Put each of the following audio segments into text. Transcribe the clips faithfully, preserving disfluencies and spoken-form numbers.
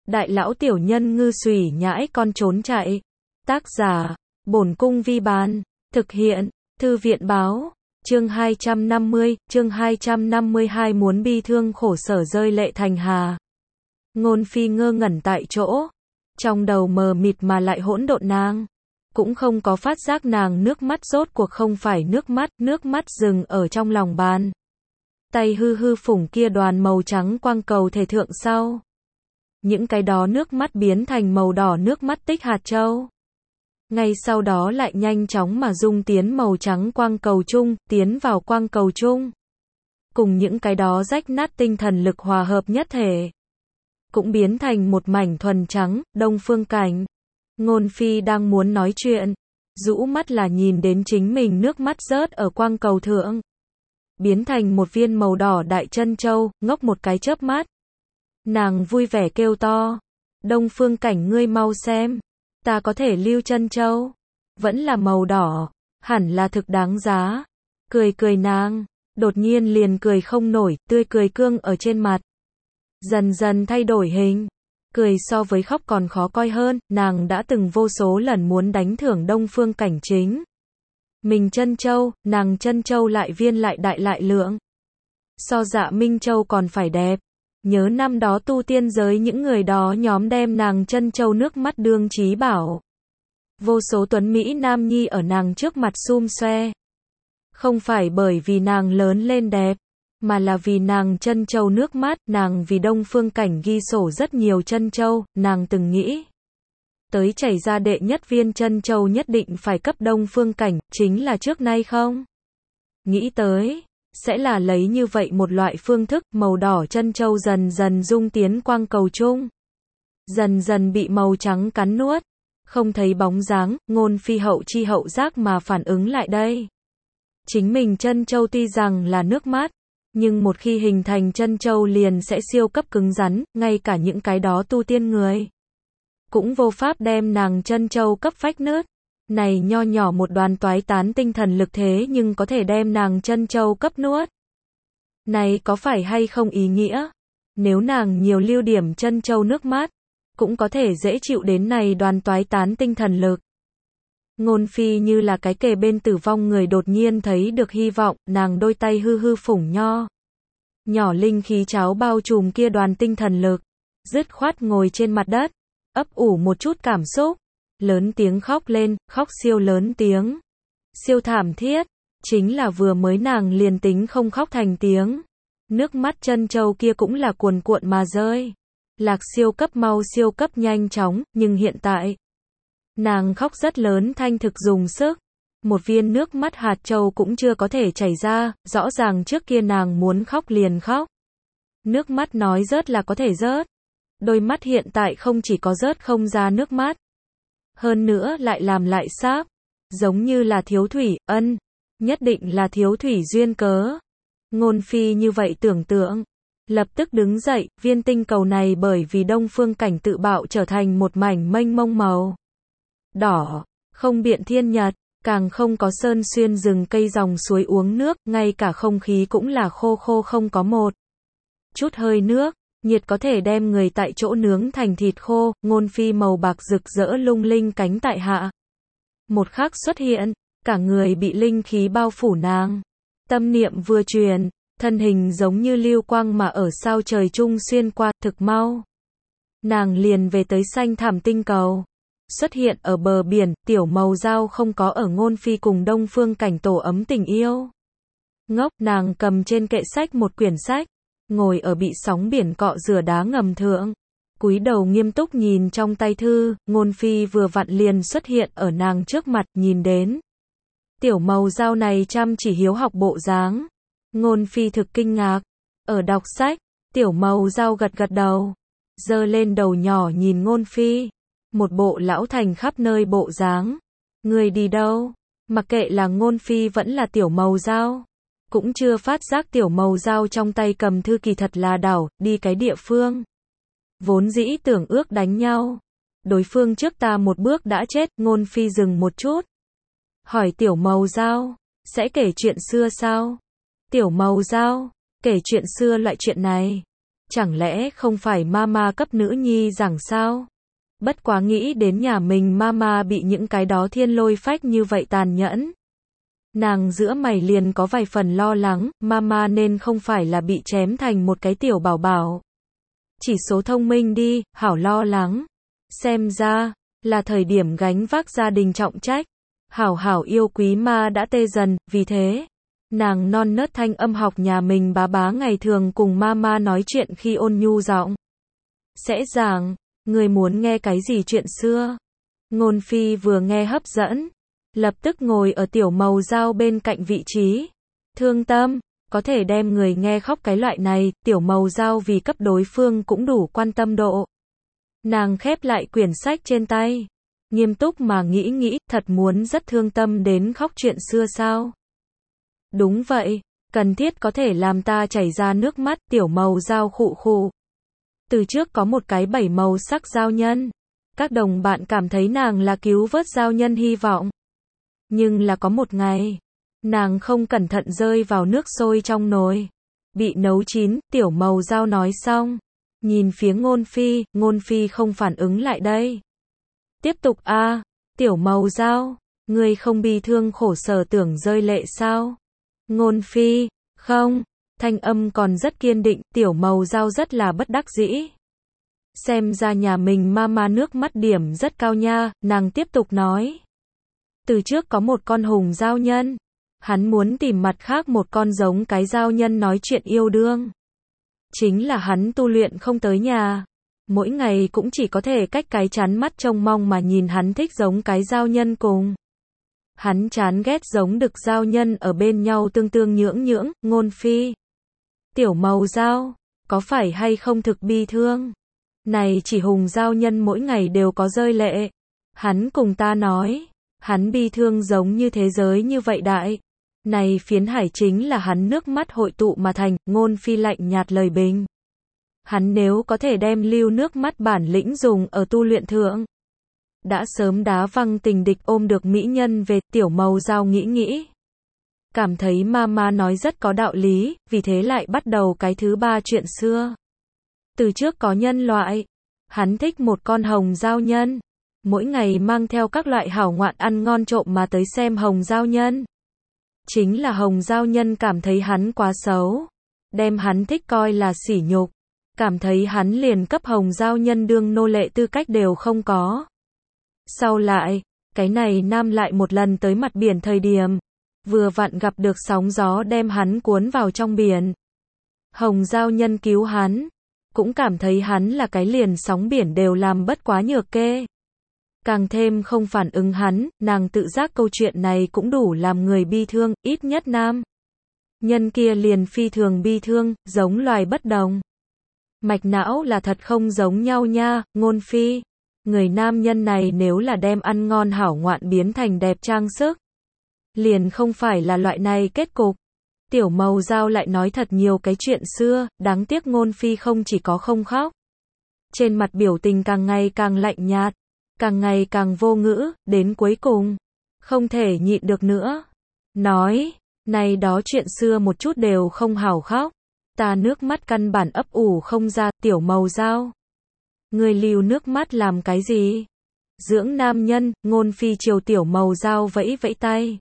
đại lão tiểu nhân ngư xùy nhãi con trốn chạy. Tác giả, Bổn Cung Vi Bán. Thực hiện, Thư viện Báo. Chương hai trăm năm mươi, chương hai trăm năm mươi hai muốn bi thương khổ sở rơi lệ thành hà. Ngôn Phi ngơ ngẩn tại chỗ. Trong đầu mờ mịt mà lại hỗn độn, nàng cũng không có phát giác nàng nước mắt rốt cuộc không phải nước mắt, nước mắt dừng ở trong lòng bàn tay hư hư phủng kia đoàn màu trắng quang cầu thể thượng sau. Những cái đó nước mắt biến thành màu đỏ nước mắt tích hạt châu. Ngay sau đó lại nhanh chóng mà dung tiến màu trắng quang cầu chung, tiến vào quang cầu chung. Cùng những cái đó rách nát tinh thần lực hòa hợp nhất thể. Cũng biến thành một mảnh thuần trắng, Đông Phương Cảnh. Ngôn Phi đang muốn nói chuyện, rũ mắt là nhìn đến chính mình nước mắt rớt ở quang cầu thượng. Biến thành một viên màu đỏ đại chân châu, ngốc một cái chớp mắt. Nàng vui vẻ kêu to. Đông Phương Cảnh, ngươi mau xem. Ta có thể lưu chân châu. Vẫn là màu đỏ. Hẳn là thực đáng giá. Cười cười nàng. Đột nhiên liền cười không nổi, tươi cười cương ở trên mặt. Dần dần thay đổi hình. Cười so với khóc còn khó coi hơn, nàng đã từng vô số lần muốn đánh thưởng Đông Phương Cảnh chính. Mình chân châu, nàng chân châu lại viên lại đại lại lượng. So Dạ Minh Châu còn phải đẹp. Nhớ năm đó tu tiên giới những người đó nhóm đem nàng chân châu nước mắt đương chí bảo. Vô số tuấn Mỹ nam nhi ở nàng trước mặt sum xoe. Không phải bởi vì nàng lớn lên đẹp, mà là vì nàng chân châu nước mắt, nàng vì Đông Phương Cảnh ghi sổ rất nhiều chân châu, nàng từng nghĩ. Tới chảy ra đệ nhất viên chân châu nhất định phải cấp Đông Phương Cảnh, chính là trước nay không. Nghĩ tới, sẽ là lấy như vậy một loại phương thức, màu đỏ chân châu dần dần dung tiến quang cầu chung. Dần dần bị màu trắng cắn nuốt, không thấy bóng dáng, Ngôn Phi hậu chi hậu giác mà phản ứng lại đây. Chính mình chân châu tuy rằng là nước mắt, nhưng một khi hình thành chân châu liền sẽ siêu cấp cứng rắn, ngay cả những cái đó tu tiên người cũng vô pháp đem nàng chân châu cấp phách nứt. Này nho nhỏ một đoàn toái tán tinh thần lực thế nhưng có thể đem nàng chân châu cấp nuốt. Này có phải hay không ý nghĩa? Nếu nàng nhiều lưu điểm chân châu nước mắt, cũng có thể dễ chịu đến này đoàn toái tán tinh thần lực. Ngôn Phi như là cái kề bên tử vong người đột nhiên thấy được hy vọng, nàng đôi tay hư hư phủng nho. Nhỏ linh khí cháo bao trùm kia đoàn tinh thần lực. Dứt khoát ngồi trên mặt đất, ấp ủ một chút cảm xúc. Lớn tiếng khóc lên, khóc siêu lớn tiếng. Siêu thảm thiết, chính là vừa mới nàng liền tính không khóc thành tiếng. Nước mắt chân châu kia cũng là cuồn cuộn mà rơi. Lạc siêu cấp mau siêu cấp nhanh chóng, nhưng hiện tại, nàng khóc rất lớn thanh thực dùng sức. Một viên nước mắt hạt châu cũng chưa có thể chảy ra, rõ ràng trước kia nàng muốn khóc liền khóc. Nước mắt nói rớt là có thể rớt. Đôi mắt hiện tại không chỉ có rớt không ra nước mắt. Hơn nữa lại làm lại sáp. Giống như là thiếu thủy, ân. Nhất định là thiếu thủy duyên cớ. Ngôn Phi như vậy tưởng tượng. Lập tức đứng dậy, viên tinh cầu này bởi vì Đông Phương Cảnh tự bạo trở thành một mảnh mênh mông màu đỏ, không biện thiên nhật, càng không có sơn xuyên rừng cây dòng suối uống nước, ngay cả không khí cũng là khô khô không có một chút hơi nước, nhiệt có thể đem người tại chỗ nướng thành thịt khô. Ngôn Phi màu bạc rực rỡ lung linh cánh tại hạ. Một khắc xuất hiện, cả người bị linh khí bao phủ nàng. Tâm niệm vừa truyền, thân hình giống như lưu quang mà ở sao trời chung xuyên qua, thực mau. Nàng liền về tới xanh thảm tinh cầu. Xuất hiện ở bờ biển, tiểu màu dao không có ở Ngôn Phi cùng Đông Phương Cảnh tổ ấm tình yêu. Ngốc, nàng cầm trên kệ sách một quyển sách, ngồi ở bị sóng biển cọ rửa đá ngầm thượng. Cúi đầu nghiêm túc nhìn trong tay thư, Ngôn Phi vừa vặn liền xuất hiện ở nàng trước mặt, nhìn đến. Tiểu màu dao này chăm chỉ hiếu học bộ dáng. Ngôn Phi thực kinh ngạc. Ở đọc sách, tiểu màu dao gật gật đầu. Giơ lên đầu nhỏ nhìn Ngôn Phi. Một bộ lão thành khắp nơi bộ dáng. Người đi đâu? Mặc kệ là Ngôn Phi vẫn là tiểu màu dao. Cũng chưa phát giác tiểu màu dao trong tay cầm thư kỳ thật là đảo, đi cái địa phương. Vốn dĩ tưởng ước đánh nhau. Đối phương trước ta một bước đã chết, Ngôn Phi dừng một chút. Hỏi tiểu màu dao, sẽ kể chuyện xưa sao? Tiểu màu dao, kể chuyện xưa loại chuyện này. chẳng lẽ không phải mama cấp nữ nhi giảng sao? Bất quá nghĩ đến nhà mình mama bị những cái đó thiên lôi phách như vậy tàn nhẫn. Nàng giữa mày liền có vài phần lo lắng, mama nên không phải là bị chém thành một cái tiểu bảo bảo. Chỉ số thông minh đi, hảo lo lắng. Xem ra, là thời điểm gánh vác gia đình trọng trách. Hảo hảo yêu quý ma đã tê dần, vì thế, nàng non nớt thanh âm học nhà mình bá bá ngày thường cùng mama nói chuyện khi ôn nhu giọng. Sẽ giảng, người muốn nghe cái gì chuyện xưa? Ngôn phi vừa nghe hấp dẫn, lập tức ngồi ở tiểu màu dao bên cạnh vị trí. Thương tâm, có thể đem người nghe khóc cái loại này, tiểu màu dao vì cấp đối phương cũng đủ quan tâm độ. Nàng khép lại quyển sách trên tay, nghiêm túc mà nghĩ nghĩ, thật muốn rất thương tâm đến khóc chuyện xưa sao? Đúng vậy, cần thiết có thể làm ta chảy ra nước mắt, tiểu màu dao khụ khụ. Từ trước có một cái bảy màu sắc giao nhân, các đồng bạn cảm thấy nàng là cứu vớt giao nhân hy vọng. Nhưng là có một ngày, nàng không cẩn thận rơi vào nước sôi trong nồi, bị nấu chín, tiểu màu dao nói xong, nhìn phía ngôn phi, ngôn phi không phản ứng lại đây. Tiếp tục a, à, tiểu màu dao, ngươi không bi thương khổ sở tưởng rơi lệ sao? Ngôn phi, không, thanh âm còn rất kiên định, tiểu màu dao rất là bất đắc dĩ. Xem ra nhà mình mama nước mắt điểm rất cao nha, nàng tiếp tục nói. Từ trước có một con hùng giao nhân, hắn muốn tìm mặt khác một con giống cái giao nhân nói chuyện yêu đương. Chính là hắn tu luyện không tới nhà, mỗi ngày cũng chỉ có thể cách cái chán mắt trông mong mà nhìn hắn thích giống cái giao nhân cùng. Hắn chán ghét giống đực giao nhân ở bên nhau tương tương nhưỡng nhưỡng, ngôn phi. Tiểu màu dao, có phải hay không thực bi thương? Này chỉ hùng giao nhân mỗi ngày đều có rơi lệ. Hắn cùng ta nói, hắn bi thương giống như thế giới như vậy đại. Này phiến hải chính là hắn nước mắt hội tụ mà thành, ngôn phi lạnh nhạt lời bình. Hắn nếu có thể đem lưu nước mắt bản lĩnh dùng ở tu luyện thượng, đã sớm đá văng tình địch ôm được mỹ nhân về, tiểu màu dao nghĩ nghĩ. Cảm thấy mama nói rất có đạo lý, vì thế lại bắt đầu cái thứ ba chuyện xưa. Từ trước có nhân loại, hắn thích một con hồng giao nhân, mỗi ngày mang theo các loại hảo ngoạn ăn ngon trộm mà tới xem hồng giao nhân. Chính là hồng giao nhân cảm thấy hắn quá xấu, đem hắn thích coi là sỉ nhục, cảm thấy hắn liền cấp hồng giao nhân đương nô lệ tư cách đều không có. Sau lại, cái này nam lại một lần tới mặt biển thời điểm, vừa vặn gặp được sóng gió đem hắn cuốn vào trong biển. Hồng giao nhân cứu hắn, cũng cảm thấy hắn là cái liền sóng biển đều làm bất quá nhược kê. Càng thêm không phản ứng hắn, nàng tự giác câu chuyện này cũng đủ làm người bi thương, ít nhất nam nhân kia liền phi thường bi thương, giống loài bất đồng. Mạch não là thật không giống nhau nha, ngôn phi. Người nam nhân này nếu là đem ăn ngon hảo ngoạn biến thành đẹp trang sức, liền không phải là loại này kết cục. Tiểu màu dao lại nói thật nhiều cái chuyện xưa, đáng tiếc ngôn phi không chỉ có không khóc. Trên mặt biểu tình càng ngày càng lạnh nhạt, càng ngày càng vô ngữ, đến cuối cùng, không thể nhịn được nữa. Nói, này đó chuyện xưa một chút đều không hảo khóc. Ta nước mắt căn bản ấp ủ không ra, tiểu màu dao. Người lưu nước mắt làm cái gì? Dưỡng nam nhân, ngôn phi chiều tiểu màu dao vẫy vẫy tay.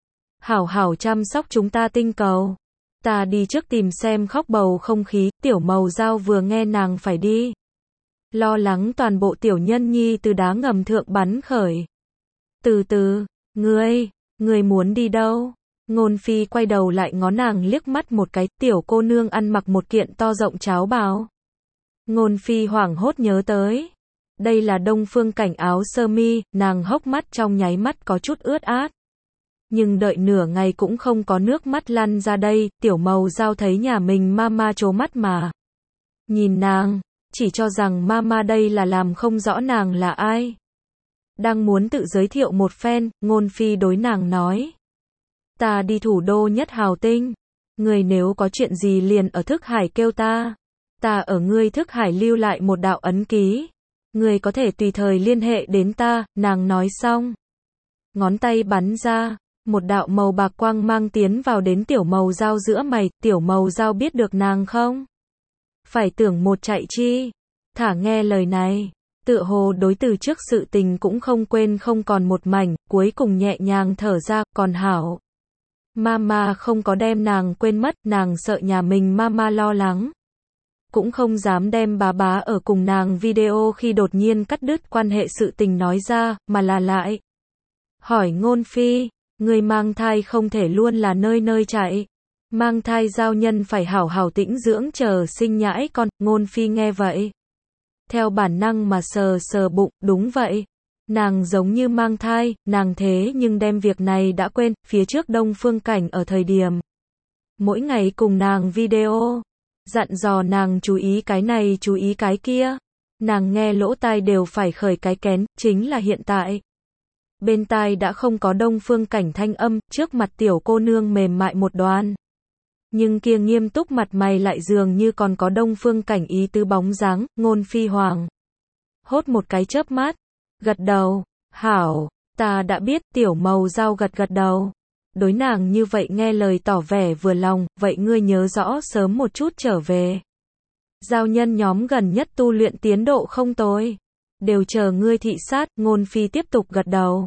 Hảo hảo chăm sóc chúng ta tinh cầu. Ta đi trước tìm xem khóc bầu không khí, tiểu màu dao vừa nghe nàng phải đi. Lo lắng toàn bộ tiểu nhân nhi từ đá ngầm thượng bắn khởi. Từ từ, ngươi, ngươi muốn đi đâu? Ngôn phi quay đầu lại ngó nàng liếc mắt một cái, tiểu cô nương ăn mặc một kiện to rộng cháo bào. Ngôn phi hoảng hốt nhớ tới. Đây là đông phương cảnh áo sơ mi, nàng hốc mắt trong nháy mắt có chút ướt át. Nhưng đợi nửa ngày cũng không có nước mắt lăn ra đây, tiểu màu dao thấy nhà mình mama trố mắt mà. Nhìn nàng, chỉ cho rằng mama đây là làm không rõ nàng là ai. Đang muốn tự giới thiệu một phen, ngôn phi đối nàng nói. Ta đi thủ đô nhất hào tinh. Người nếu có chuyện gì liền ở thức hải kêu ta. Ta ở ngươi thức hải lưu lại một đạo ấn ký. Ngươi có thể tùy thời liên hệ đến ta, nàng nói xong. Ngón tay bắn ra, một đạo màu bạc quang mang tiến vào đến tiểu màu dao giữa mày, tiểu màu dao biết được nàng không? Phải tưởng một chạy chi. Thả nghe lời này. Tựa hồ đối từ trước sự tình cũng không quên không còn một mảnh, cuối cùng nhẹ nhàng thở ra, còn hảo. Mama không có đem nàng quên mất, nàng sợ nhà mình mama lo lắng. Cũng không dám đem bá bá ở cùng nàng video khi đột nhiên cắt đứt quan hệ sự tình nói ra, mà là lại. Hỏi Ngôn Phi, người mang thai không thể luôn là nơi nơi chạy. Mang thai giao nhân phải hảo hảo tĩnh dưỡng chờ sinh nhãi con, Ngôn Phi nghe vậy. Theo bản năng mà sờ sờ bụng, đúng vậy. Nàng giống như mang thai, nàng thế nhưng đem việc này đã quên, phía trước Đông Phương Cảnh ở thời điểm. Mỗi ngày cùng nàng video, dặn dò nàng chú ý cái này chú ý cái kia. Nàng nghe lỗ tai đều phải khởi cái kén, chính là hiện tại. Bên tai đã không có Đông Phương Cảnh thanh âm, trước mặt tiểu cô nương mềm mại một đoàn. Nhưng kia nghiêm túc mặt mày lại dường như còn có Đông Phương Cảnh ý tứ bóng dáng, Ngôn Phi hoàng. Hốt một cái chớp mắt, gật đầu, hảo, ta đã biết, tiểu màu dao gật gật đầu. Đối nàng như vậy nghe lời tỏ vẻ vừa lòng, vậy ngươi nhớ rõ sớm một chút trở về. Giao nhân nhóm gần nhất tu luyện tiến độ không tồi. Đều chờ ngươi thị sát, Ngôn Phi tiếp tục gật đầu.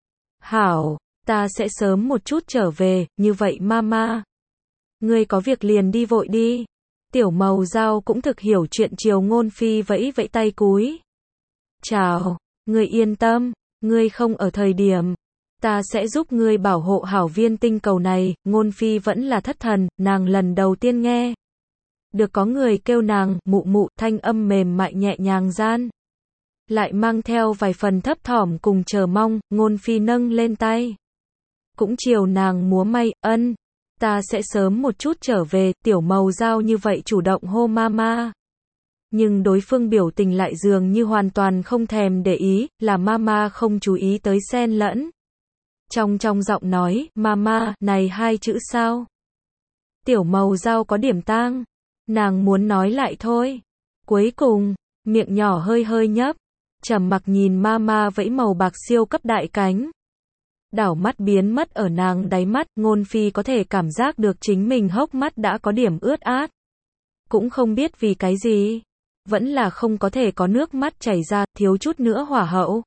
Hảo, ta sẽ sớm một chút trở về, như vậy mama. Ngươi có việc liền đi vội đi. Tiểu màu dao cũng thực hiểu chuyện chiều Ngôn Phi vẫy vẫy tay cúi. Chào, ngươi yên tâm, ngươi không ở thời điểm. Ta sẽ giúp ngươi bảo hộ hảo viên tinh cầu này, Ngôn Phi vẫn là thất thần, nàng lần đầu tiên nghe. Được có người kêu nàng, mụ mụ, thanh âm mềm mại nhẹ nhàng gian. Lại mang theo vài phần thấp thỏm cùng chờ mong, Ngôn Phi nâng lên tay. Cũng chiều nàng múa may, ân. Ta sẽ sớm một chút trở về, tiểu màu dao như vậy chủ động hô mama. Nhưng đối phương biểu tình lại dường như hoàn toàn không thèm để ý, là mama không chú ý tới xen lẫn. Trong trong giọng nói, mama, này hai chữ sao? Tiểu màu dao có điểm tang. Nàng muốn nói lại thôi. Cuối cùng, miệng nhỏ hơi hơi nhấp. Trầm mặc nhìn mama vẫy màu bạc siêu cấp đại cánh. Đảo mắt biến mất ở nàng đáy mắt, Ngôn Phi có thể cảm giác được chính mình hốc mắt đã có điểm ướt át. Cũng không biết vì cái gì. Vẫn là không có thể có nước mắt chảy ra, thiếu chút nữa hỏa hậu.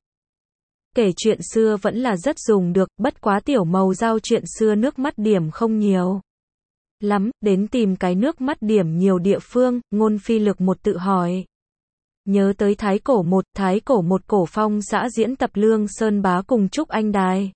Kể chuyện xưa vẫn là rất dùng được, bất quá tiểu màu dao chuyện xưa nước mắt điểm không nhiều. Lắm, đến tìm cái nước mắt điểm nhiều địa phương, Ngôn Phi lực một tự hỏi. Nhớ tới Thái Cổ một, Thái Cổ một cổ phong xã diễn tập Lương Sơn Bá cùng Trúc Anh Đài.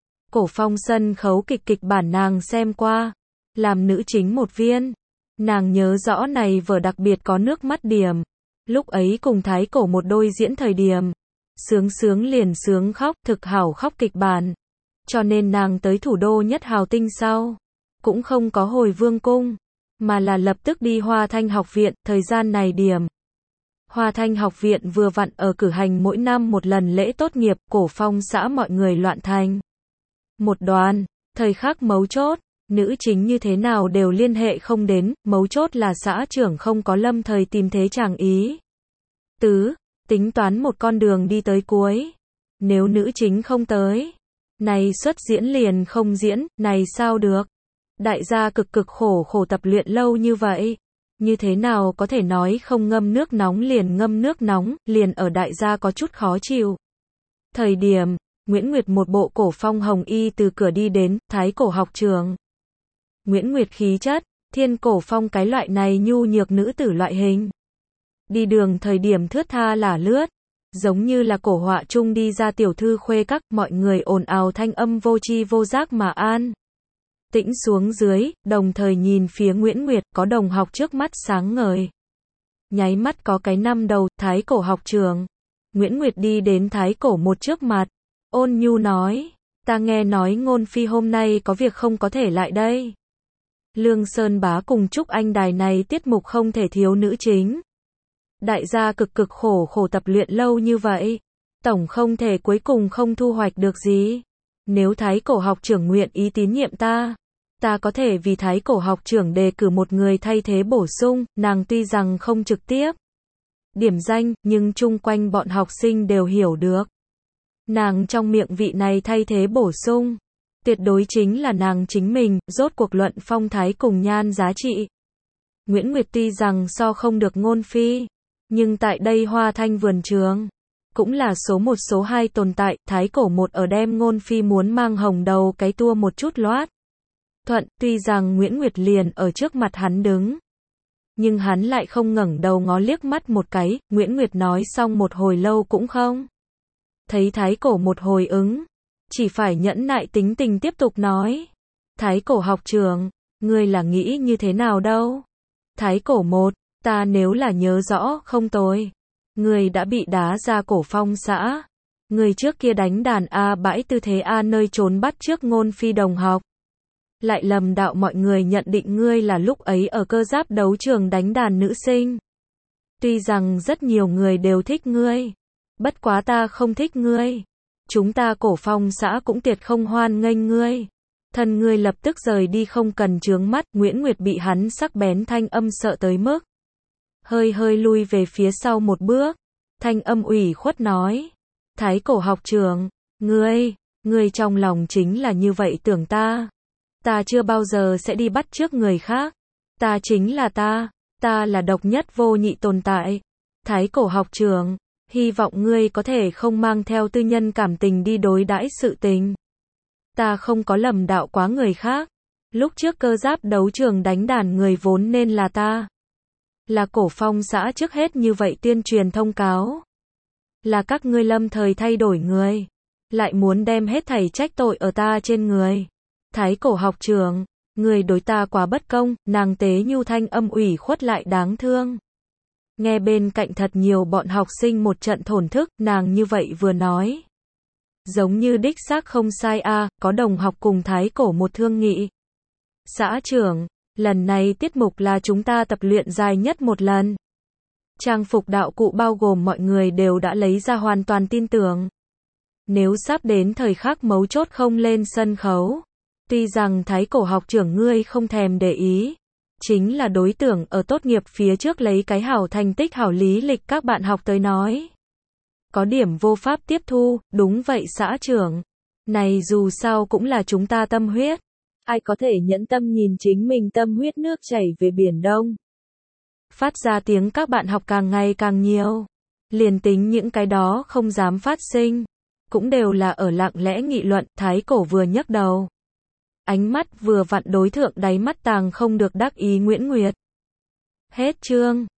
Cổ phong sân khấu kịch kịch bản nàng xem qua. Làm nữ chính một viên. Nàng nhớ rõ này vở đặc biệt có nước mắt điểm. Lúc ấy cùng Thái Cổ một đôi diễn thời điểm. Sướng sướng liền sướng khóc, thực hảo khóc kịch bản. Cho nên nàng tới thủ đô nhất hào tinh sau. Cũng không có hồi vương cung. Mà là lập tức đi Hoa Thanh học viện, thời gian này điểm. Hoa Thanh học viện vừa vặn ở cử hành mỗi năm một lần lễ tốt nghiệp, cổ phong xã mọi người loạn thành. Một đoàn, thời khắc mấu chốt, nữ chính như thế nào đều liên hệ không đến, mấu chốt là xã trưởng không có lâm thời tìm thế chàng ý. Tứ, tính toán một con đường đi tới cuối. Nếu nữ chính không tới, này xuất diễn liền không diễn, này sao được. Đại gia cực cực khổ khổ tập luyện lâu như vậy. Như thế nào có thể nói không ngâm nước nóng liền ngâm nước nóng, liền ở đại gia có chút khó chịu. Thời điểm, Nguyễn Nguyệt một bộ cổ phong hồng y từ cửa đi đến, Thái Cổ học trường. Nguyễn Nguyệt khí chất, thiên cổ phong cái loại này nhu nhược nữ tử loại hình. Đi đường thời điểm thướt tha lả lướt, giống như là cổ họa chung đi ra tiểu thư khuê các, mọi người ồn ào thanh âm vô tri vô giác mà an. Tĩnh xuống dưới, đồng thời nhìn phía Nguyễn Nguyệt, có đồng học trước mắt sáng ngời. Nháy mắt có cái năm đầu, Thái Cổ học trường. Nguyễn Nguyệt đi đến Thái Cổ một trước mặt. Ôn nhu nói, ta nghe nói Ngôn Phi hôm nay có việc không có thể lại đây. Lương Sơn Bá cùng Trúc Anh Đài này tiết mục không thể thiếu nữ chính. Đại gia cực cực khổ khổ tập luyện lâu như vậy. Tổng không thể cuối cùng không thu hoạch được gì. Nếu Thái Cổ học trưởng nguyện ý tín nhiệm ta, ta có thể vì Thái Cổ học trưởng đề cử một người thay thế bổ sung, nàng tuy rằng không trực tiếp điểm danh, nhưng chung quanh bọn học sinh đều hiểu được. Nàng trong miệng vị này thay thế bổ sung, tuyệt đối chính là nàng chính mình, rốt cuộc luận phong thái cùng nhan giá trị. Nguyễn Nguyệt tuy rằng so không được Ngôn Phi, nhưng tại đây Hoa Thanh vườn trường, cũng là số một số hai tồn tại, thái cổ một ở đem Ngôn Phi muốn mang hồng đầu cái tua một chút loát. Thuận, tuy rằng Nguyễn Nguyệt liền ở trước mặt hắn đứng, nhưng hắn lại không ngẩng đầu ngó liếc mắt một cái, Nguyễn Nguyệt nói xong một hồi lâu cũng không thấy thái cổ một hồi ứng, chỉ phải nhẫn nại tính tình tiếp tục nói. Thái cổ học trưởng, ngươi là nghĩ như thế nào đâu? Thái cổ một, ta nếu là nhớ rõ không tồi, ngươi đã bị đá ra Cổ Phong xã. Ngươi trước kia đánh đàn A bãi tư thế A nơi trốn bắt trước Ngôn Phi đồng học. Lại lầm đạo mọi người nhận định ngươi là lúc ấy ở cơ giáp đấu trường đánh đàn nữ sinh. Tuy rằng rất nhiều người đều thích ngươi, bất quá ta không thích ngươi. Chúng ta Cổ Phong xã cũng tuyệt không hoan nghênh ngươi. Thân ngươi lập tức rời đi không cần chướng mắt. Nguyễn Nguyệt bị hắn sắc bén thanh âm sợ tới mức hơi hơi lui về phía sau một bước. Thanh âm ủy khuất nói. Thái cổ học trưởng, ngươi, ngươi trong lòng chính là như vậy tưởng ta. Ta chưa bao giờ sẽ đi bắt chước người khác. Ta chính là ta, ta là độc nhất vô nhị tồn tại. Thái cổ học trưởng, hy vọng ngươi có thể không mang theo tư nhân cảm tình đi đối đãi sự tình. Ta không có lầm đạo quá người khác. Lúc trước cơ giáp đấu trường đánh đàn người vốn nên là ta. Là Cổ Phong xã trước hết như vậy tuyên truyền thông cáo. Là các ngươi lâm thời thay đổi người. Lại muốn đem hết thảy trách tội ở ta trên người. Thái cổ học trưởng, người đối ta quá bất công. Nàng tế nhu thanh âm ủy khuất lại đáng thương. Nghe bên cạnh thật nhiều bọn học sinh một trận thổn thức. Nàng như vậy vừa nói, giống như đích xác không sai a. À, có đồng học cùng thái cổ một thương nghị. Xã trưởng, lần này tiết mục là chúng ta tập luyện dài nhất một lần. Trang phục đạo cụ bao gồm mọi người đều đã lấy ra hoàn toàn tin tưởng. Nếu sắp đến thời khắc mấu chốt không lên sân khấu, tuy rằng thái cổ học trưởng ngươi không thèm để ý, chính là đối tượng ở tốt nghiệp phía trước lấy cái hảo thành tích hảo lý lịch các bạn học tới nói. Có điểm vô pháp tiếp thu, đúng vậy xã trưởng. Này dù sao cũng là chúng ta tâm huyết. Ai có thể nhẫn tâm nhìn chính mình tâm huyết nước chảy về biển đông. Phát ra tiếng các bạn học càng ngày càng nhiều. Liền tính những cái đó không dám phát sinh, cũng đều là ở lặng lẽ nghị luận. Thái cổ vừa nhấc đầu, ánh mắt vừa vặn đối thượng đáy mắt tàng không được đắc ý Nguyễn Nguyệt. Hết chương.